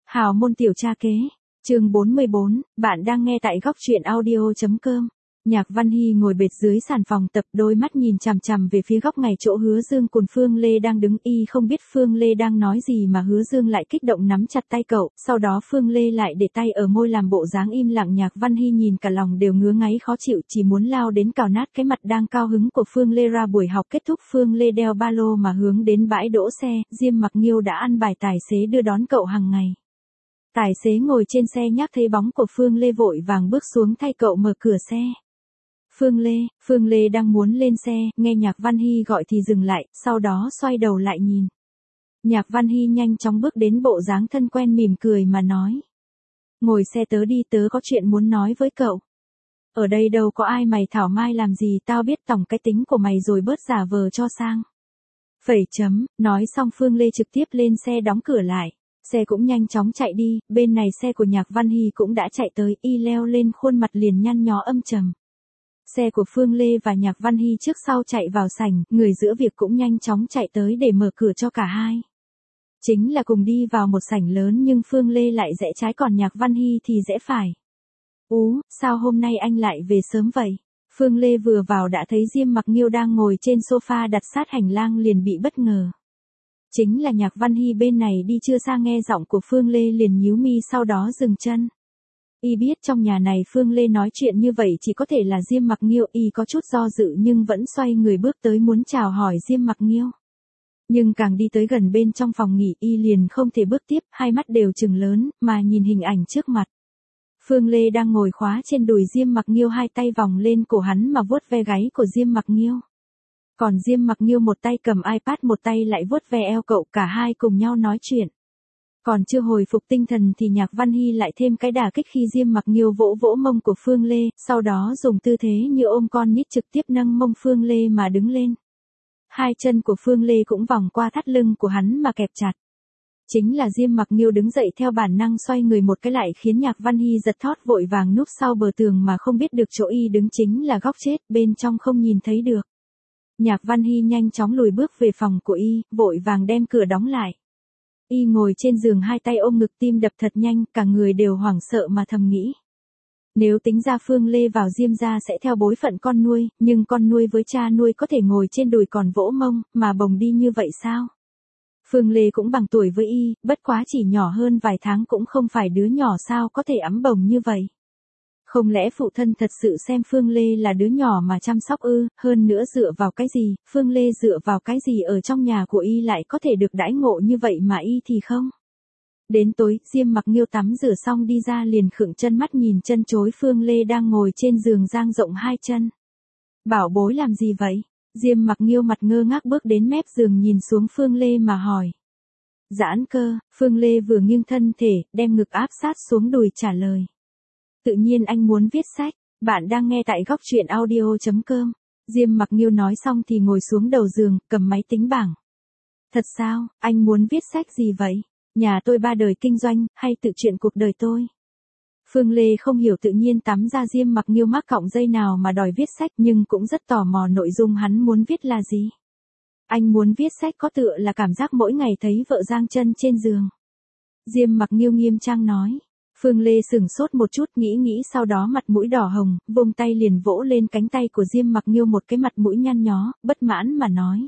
Hào môn tiểu cha kế, chương 44, bạn đang nghe tại góc truyện audio.com. Nhạc Văn Hy ngồi bệt dưới sàn phòng tập, đôi mắt nhìn chằm chằm về phía góc ngày chỗ Hứa Dương cùng Phương Lê đang đứng, y không biết Phương Lê đang nói gì mà Hứa Dương lại kích động nắm chặt tay cậu, sau đó Phương Lê lại để tay ở môi làm bộ dáng im lặng. Nhạc Văn Hy nhìn cả lòng đều ngứa ngáy khó chịu, chỉ muốn lao đến cào nát cái mặt đang cao hứng của Phương Lê ra. Buổi học kết thúc, Phương Lê đeo ba lô mà hướng đến bãi đỗ xe, Diêm Mặc Nghiêu đã ăn bài tài xế đưa đón cậu hàng ngày. Tài xế ngồi trên xe nhác thấy bóng của Phương Lê vội vàng bước xuống thay cậu mở cửa xe. Phương Lê đang muốn lên xe, nghe Nhạc Văn Hy gọi thì dừng lại, sau đó xoay đầu lại nhìn. Nhạc Văn Hy nhanh chóng bước đến, bộ dáng thân quen mỉm cười mà nói. Ngồi xe tớ đi, tớ có chuyện muốn nói với cậu. Ở đây đâu có ai mày thảo mai làm gì, tao biết tổng cái tính của mày rồi, bớt giả vờ cho sang. Nói xong Phương Lê trực tiếp lên xe đóng cửa lại. Xe cũng nhanh chóng chạy đi, bên này xe của Nhạc Văn Hy cũng đã chạy tới, y leo lên khuôn mặt liền nhăn nhó âm trầm. Xe của Phương Lê và Nhạc Văn Hy trước sau chạy vào sảnh, người giữa việc cũng nhanh chóng chạy tới để mở cửa cho cả hai. Chính là cùng đi vào một sảnh lớn nhưng Phương Lê lại rẽ trái còn Nhạc Văn Hy thì rẽ phải. Sao hôm nay anh lại về sớm vậy? Phương Lê vừa vào đã thấy Diêm Mặc Nghiêu đang ngồi trên sofa đặt sát hành lang, liền bị bất ngờ. Chính là Nhạc Văn Hy bên này đi chưa xa, nghe giọng của Phương Lê liền nhíu mi, sau đó dừng chân. Y biết trong nhà này Phương Lê nói chuyện như vậy chỉ có thể là Diêm Mặc Nghiêu, y có chút do dự nhưng vẫn xoay người bước tới muốn chào hỏi Diêm Mặc Nghiêu. Nhưng càng đi tới gần bên trong phòng nghỉ, y liền không thể bước tiếp, hai mắt đều trừng lớn mà nhìn hình ảnh trước mặt. Phương Lê đang ngồi khóa trên đùi Diêm Mặc Nghiêu, hai tay vòng lên cổ hắn mà vuốt ve gáy của Diêm Mặc Nghiêu. Còn Diêm Mặc Nghiêu một tay cầm iPad, một tay lại vuốt ve eo cậu, cả hai cùng nhau nói chuyện. Còn chưa hồi phục tinh thần thì Nhạc Văn Hy lại thêm cái đả kích khi Diêm Mặc Nghiêu vỗ vỗ mông của Phương Lê, sau đó dùng tư thế như ôm con nít trực tiếp nâng mông Phương Lê mà đứng lên. Hai chân của Phương Lê cũng vòng qua thắt lưng của hắn mà kẹp chặt. Chính là Diêm Mặc Nghiêu đứng dậy theo bản năng xoay người một cái lại khiến Nhạc Văn Hy giật thót, vội vàng núp sau bờ tường mà không biết được chỗ y đứng chính là góc chết, bên trong không nhìn thấy được. Nhạc Văn Hy nhanh chóng lùi bước về phòng của y, vội vàng đem cửa đóng lại. Y ngồi trên giường hai tay ôm ngực, tim đập thật nhanh, cả người đều hoảng sợ mà thầm nghĩ. Nếu tính ra Phương Lê vào Diêm gia sẽ theo bối phận con nuôi, nhưng con nuôi với cha nuôi có thể ngồi trên đùi còn vỗ mông, mà bồng đi như vậy sao? Phương Lê cũng bằng tuổi với y, bất quá chỉ nhỏ hơn vài tháng, cũng không phải đứa nhỏ, sao có thể ẵm bồng như vậy? Không lẽ phụ thân thật sự xem Phương Lê là đứa nhỏ mà chăm sóc ư? Hơn nữa dựa vào cái gì, Phương Lê dựa vào cái gì ở trong nhà của y lại có thể được đãi ngộ như vậy mà y thì không? Đến tối, Diêm Mặc Nghiêu tắm rửa xong đi ra liền khựng chân mắt nhìn chân chối Phương Lê đang ngồi trên giường dang rộng hai chân. Bảo bối làm gì vậy? Diêm Mặc Nghiêu mặt ngơ ngác bước đến mép giường nhìn xuống Phương Lê mà hỏi. Giãn cơ. Phương Lê vừa nghiêng thân thể, đem ngực áp sát xuống đùi trả lời. Tự nhiên anh muốn viết sách. Bạn đang nghe tại góc truyện audio.com. Diêm Mặc Nghiêu nói xong thì ngồi xuống đầu giường, cầm máy tính bảng. Thật sao, anh muốn viết sách gì vậy? Nhà tôi 3 đời kinh doanh, hay tự truyện cuộc đời tôi? Phương Lê không hiểu tự nhiên tắm ra Diêm Mặc Nghiêu mắc cọng dây nào mà đòi viết sách, nhưng cũng rất tò mò nội dung hắn muốn viết là gì. Anh muốn viết sách có tựa là cảm giác mỗi ngày thấy vợ giang chân trên giường. Diêm Mặc Nghiêu nghiêm trang nói. Phương Lê sửng sốt một chút, nghĩ sau đó mặt mũi đỏ hồng, vung tay liền vỗ lên cánh tay của Diêm Mặc Nghiêu, một cái mặt mũi nhăn nhó, bất mãn mà nói.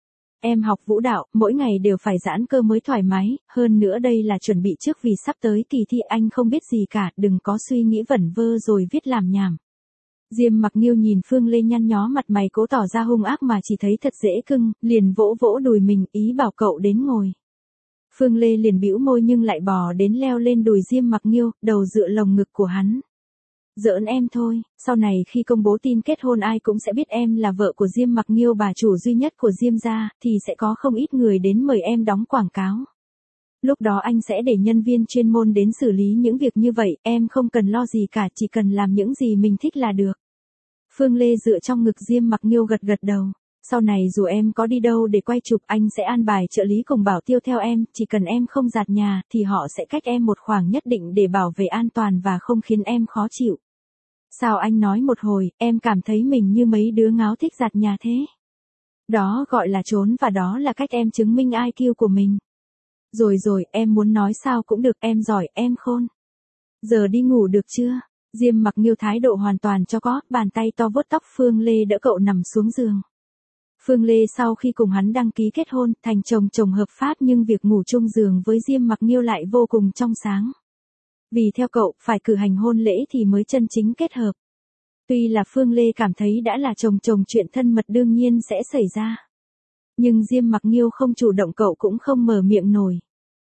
Em học vũ đạo, mỗi ngày đều phải giãn cơ mới thoải mái, hơn nữa đây là chuẩn bị trước vì sắp tới kỳ thi, anh không biết gì cả, đừng có suy nghĩ vẩn vơ rồi viết làm nhảm. Diêm Mặc Nghiêu nhìn Phương Lê nhăn nhó mặt mày cố tỏ ra hung ác mà chỉ thấy thật dễ cưng, liền vỗ vỗ đùi mình, ý bảo cậu đến ngồi. Phương Lê liền bĩu môi nhưng lại bò đến leo lên đùi Diêm Mặc Nghiêu, đầu dựa lồng ngực của hắn. Giỡn em thôi, sau này khi công bố tin kết hôn ai cũng sẽ biết em là vợ của Diêm Mặc Nghiêu, bà chủ duy nhất của Diêm gia, thì sẽ có không ít người đến mời em đóng quảng cáo. Lúc đó anh sẽ để nhân viên chuyên môn đến xử lý những việc như vậy, em không cần lo gì cả, chỉ cần làm những gì mình thích là được. Phương Lê dựa trong ngực Diêm Mặc Nghiêu gật gật đầu. Sau này dù em có đi đâu để quay chụp, anh sẽ an bài trợ lý cùng bảo tiêu theo em, chỉ cần em không giặt nhà thì họ sẽ cách em một khoảng nhất định để bảo vệ an toàn và không khiến em khó chịu. Sao anh nói một hồi, em cảm thấy mình như mấy đứa ngáo thích giặt nhà thế? Đó gọi là trốn và đó là cách em chứng minh IQ của mình. Rồi rồi, em muốn nói sao cũng được, em giỏi, em khôn. Giờ đi ngủ được chưa? Diêm Mặc Nghiêu thái độ hoàn toàn cho có, bàn tay to vuốt tóc Phương Lê đỡ cậu nằm xuống giường. Phương Lê sau khi cùng hắn đăng ký kết hôn, thành chồng hợp pháp, nhưng việc ngủ chung giường với Diêm Mặc Nghiêu lại vô cùng trong sáng. Vì theo cậu, phải cử hành hôn lễ thì mới chân chính kết hợp. Tuy là Phương Lê cảm thấy đã là chồng chuyện thân mật đương nhiên sẽ xảy ra. Nhưng Diêm Mặc Nghiêu không chủ động, cậu cũng không mở miệng nổi.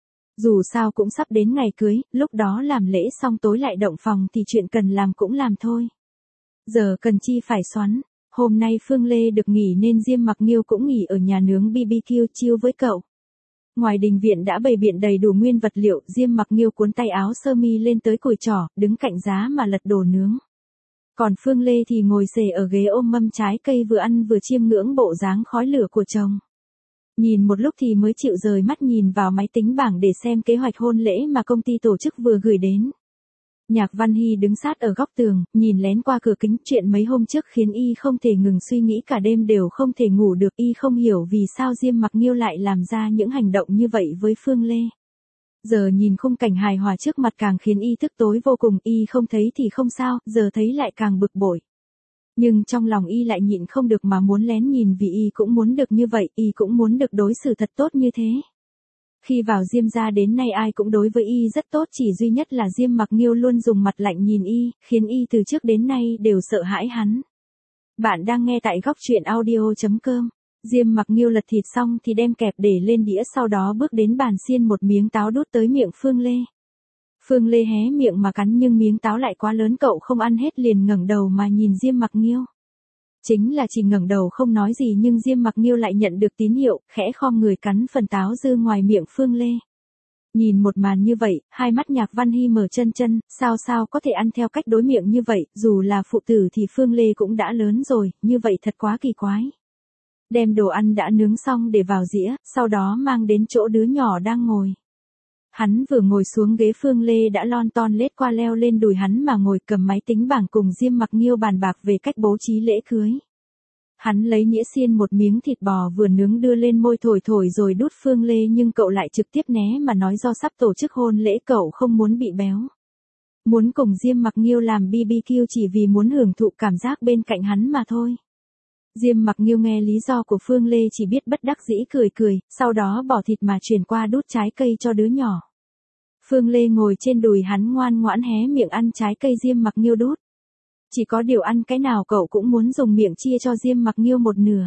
Dù sao cũng sắp đến ngày cưới, lúc đó làm lễ xong tối lại động phòng thì chuyện cần làm cũng làm thôi. Giờ cần chi phải xoắn. Hôm nay Phương Lê được nghỉ nên Diêm Mặc Nghiêu cũng nghỉ ở nhà nướng BBQ chill với cậu. Ngoài đình viện đã bày biện đầy đủ nguyên vật liệu, Diêm Mặc Nghiêu cuốn tay áo sơ mi lên tới cùi chỏ, đứng cạnh giá mà lật đồ nướng. Còn Phương Lê thì ngồi xề ở ghế ôm mâm trái cây vừa ăn vừa chiêm ngưỡng bộ dáng khói lửa của chồng. Nhìn một lúc thì mới chịu rời mắt nhìn vào máy tính bảng để xem kế hoạch hôn lễ mà công ty tổ chức vừa gửi đến. Nhạc Văn Hy đứng sát ở góc tường, nhìn lén qua cửa kính, chuyện mấy hôm trước khiến y không thể ngừng suy nghĩ, cả đêm đều không thể ngủ được. Y không hiểu vì sao Diêm Mặc Nghiêu lại làm ra những hành động như vậy với Phương Lê. Giờ nhìn khung cảnh hài hòa trước mặt càng khiến y tức tối vô cùng, y không thấy thì không sao, giờ thấy lại càng bực bội. Nhưng trong lòng y lại nhịn không được mà muốn lén nhìn, vì y cũng muốn được như vậy, y cũng muốn được đối xử thật tốt như thế. Khi vào Diêm gia đến nay ai cũng đối với y rất tốt, chỉ duy nhất là Diêm Mặc Nghiêu luôn dùng mặt lạnh nhìn y, khiến y từ trước đến nay đều sợ hãi hắn. Bạn đang nghe tại góc truyện audio.com. Diêm Mặc Nghiêu lật thịt xong thì đem kẹp để lên đĩa, sau đó bước đến bàn xiên một miếng táo đút tới miệng Phương Lê. Phương Lê hé miệng mà cắn nhưng miếng táo lại quá lớn, cậu không ăn hết liền ngẩng đầu mà nhìn Diêm Mặc Nghiêu. Chính là chỉ ngẩng đầu không nói gì nhưng Diêm Mặc Nghiêu lại nhận được tín hiệu, khẽ khom người cắn phần táo dư ngoài miệng Phương Lê. Nhìn một màn như vậy, hai mắt Nhạc Văn Hy mở chân, sao có thể ăn theo cách đối miệng như vậy, dù là phụ tử thì Phương Lê cũng đã lớn rồi, như vậy thật quá kỳ quái. Đem đồ ăn đã nướng xong để vào dĩa, sau đó mang đến chỗ đứa nhỏ đang ngồi. Hắn vừa ngồi xuống ghế, Phương Lê đã lon ton lết qua leo lên đùi hắn mà ngồi, cầm máy tính bảng cùng Diêm Mặc Nghiêu bàn bạc về cách bố trí lễ cưới. Hắn lấy nĩa xiên một miếng thịt bò vừa nướng đưa lên môi thổi rồi đút Phương Lê, nhưng cậu lại trực tiếp né mà nói do sắp tổ chức hôn lễ cậu không muốn bị béo. Muốn cùng Diêm Mặc Nghiêu làm BBQ chỉ vì muốn hưởng thụ cảm giác bên cạnh hắn mà thôi. Diêm Mặc Nghiêu nghe lý do của Phương Lê chỉ biết bất đắc dĩ cười, sau đó bỏ thịt mà chuyển qua đút trái cây cho đứa nhỏ. Phương Lê ngồi trên đùi hắn ngoan ngoãn hé miệng ăn trái cây Diêm Mặc Nghiêu đút. Chỉ có điều ăn cái nào cậu cũng muốn dùng miệng chia cho Diêm Mặc Nghiêu một nửa.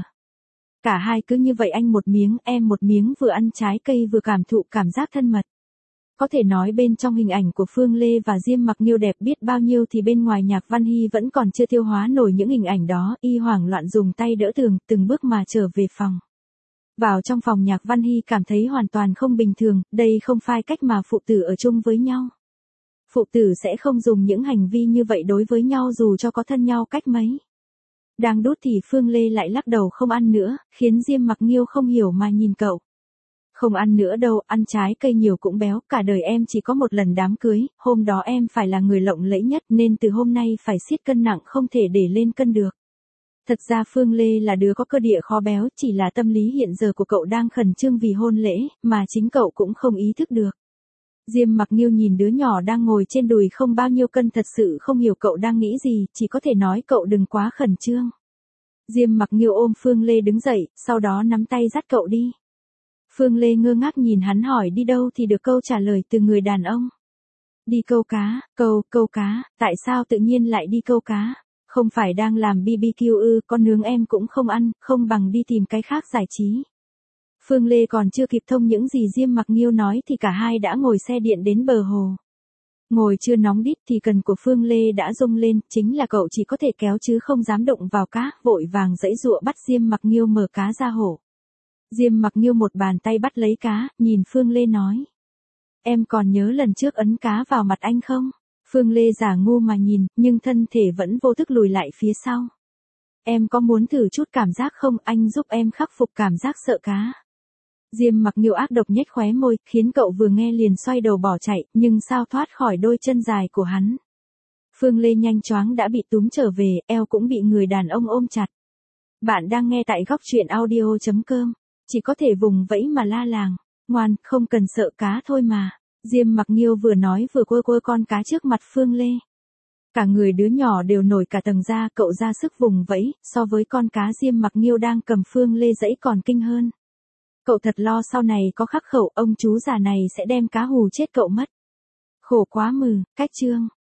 Cả hai cứ như vậy, anh một miếng, em một miếng, vừa ăn trái cây vừa cảm thụ cảm giác thân mật. Có thể nói bên trong hình ảnh của Phương Lê và Diêm Mặc Nghiêu đẹp biết bao nhiêu thì bên ngoài Nhạc Văn Hy vẫn còn chưa tiêu hóa nổi những hình ảnh đó, y hoảng loạn dùng tay đỡ tường, từng bước mà trở về phòng. Vào trong phòng Nhạc Văn Hy cảm thấy hoàn toàn không bình thường, đây không phải cách mà phụ tử ở chung với nhau. Phụ tử sẽ không dùng những hành vi như vậy đối với nhau dù cho có thân nhau cách mấy. Đang đút thì Phương Lê lại lắc đầu không ăn nữa, khiến Diêm Mặc Nghiêu không hiểu mà nhìn cậu. Không ăn nữa đâu, ăn trái cây nhiều cũng béo, cả đời em chỉ có một lần đám cưới, hôm đó em phải là người lộng lẫy nhất nên từ hôm nay phải siết cân nặng, không thể để lên cân được. Thật ra Phương Lê là đứa có cơ địa khó béo, chỉ là tâm lý hiện giờ của cậu đang khẩn trương vì hôn lễ, mà chính cậu cũng không ý thức được. Diêm Mặc Nghiêu nhìn đứa nhỏ đang ngồi trên đùi không bao nhiêu cân, thật sự không hiểu cậu đang nghĩ gì, chỉ có thể nói cậu đừng quá khẩn trương. Diêm Mặc Nghiêu ôm Phương Lê đứng dậy, sau đó nắm tay dắt cậu đi. Phương Lê ngơ ngác nhìn hắn hỏi đi đâu thì được câu trả lời từ người đàn ông. Đi câu cá, câu cá, tại sao tự nhiên lại đi câu cá? Không phải đang làm BBQ ư? Con nướng em cũng không ăn, không bằng đi tìm cái khác giải trí. Phương Lê còn chưa kịp thông những gì Diêm Mặc Nghiêu nói thì cả hai đã ngồi xe điện đến bờ hồ. Ngồi chưa nóng đít thì cần của Phương Lê đã rung lên, chính là cậu chỉ có thể kéo chứ không dám động vào cá, vội vàng giãy giụa bắt Diêm Mặc Nghiêu mở cá ra hồ. Diêm Mặc Nghiêu một bàn tay bắt lấy cá, nhìn Phương Lê nói. Em còn nhớ lần trước ấn cá vào mặt anh không? Phương Lê giả ngu mà nhìn, nhưng thân thể vẫn vô thức lùi lại phía sau. Em có muốn thử chút cảm giác không, anh giúp em khắc phục cảm giác sợ cá. Diêm Mặc Nghiêu ác độc nhếch khóe môi, khiến cậu vừa nghe liền xoay đầu bỏ chạy, nhưng sao thoát khỏi đôi chân dài của hắn. Phương Lê nhanh choáng đã bị túm trở về, eo cũng bị người đàn ông ôm chặt. Bạn đang nghe tại góc truyện audio.com, chỉ có thể vùng vẫy mà la làng. Ngoan, không cần sợ cá thôi mà. Diêm Mặc Nghiêu vừa nói vừa quơ quơ con cá trước mặt Phương Lê. Cả người đứa nhỏ đều nổi cả tầng da, cậu ra sức vùng vẫy, so với con cá Diêm Mặc Nghiêu đang cầm Phương Lê dẫy còn kinh hơn. Cậu thật lo sau này có khắc khẩu, ông chú già này sẽ đem cá hù chết cậu mất. Khổ quá mừ, cách chương.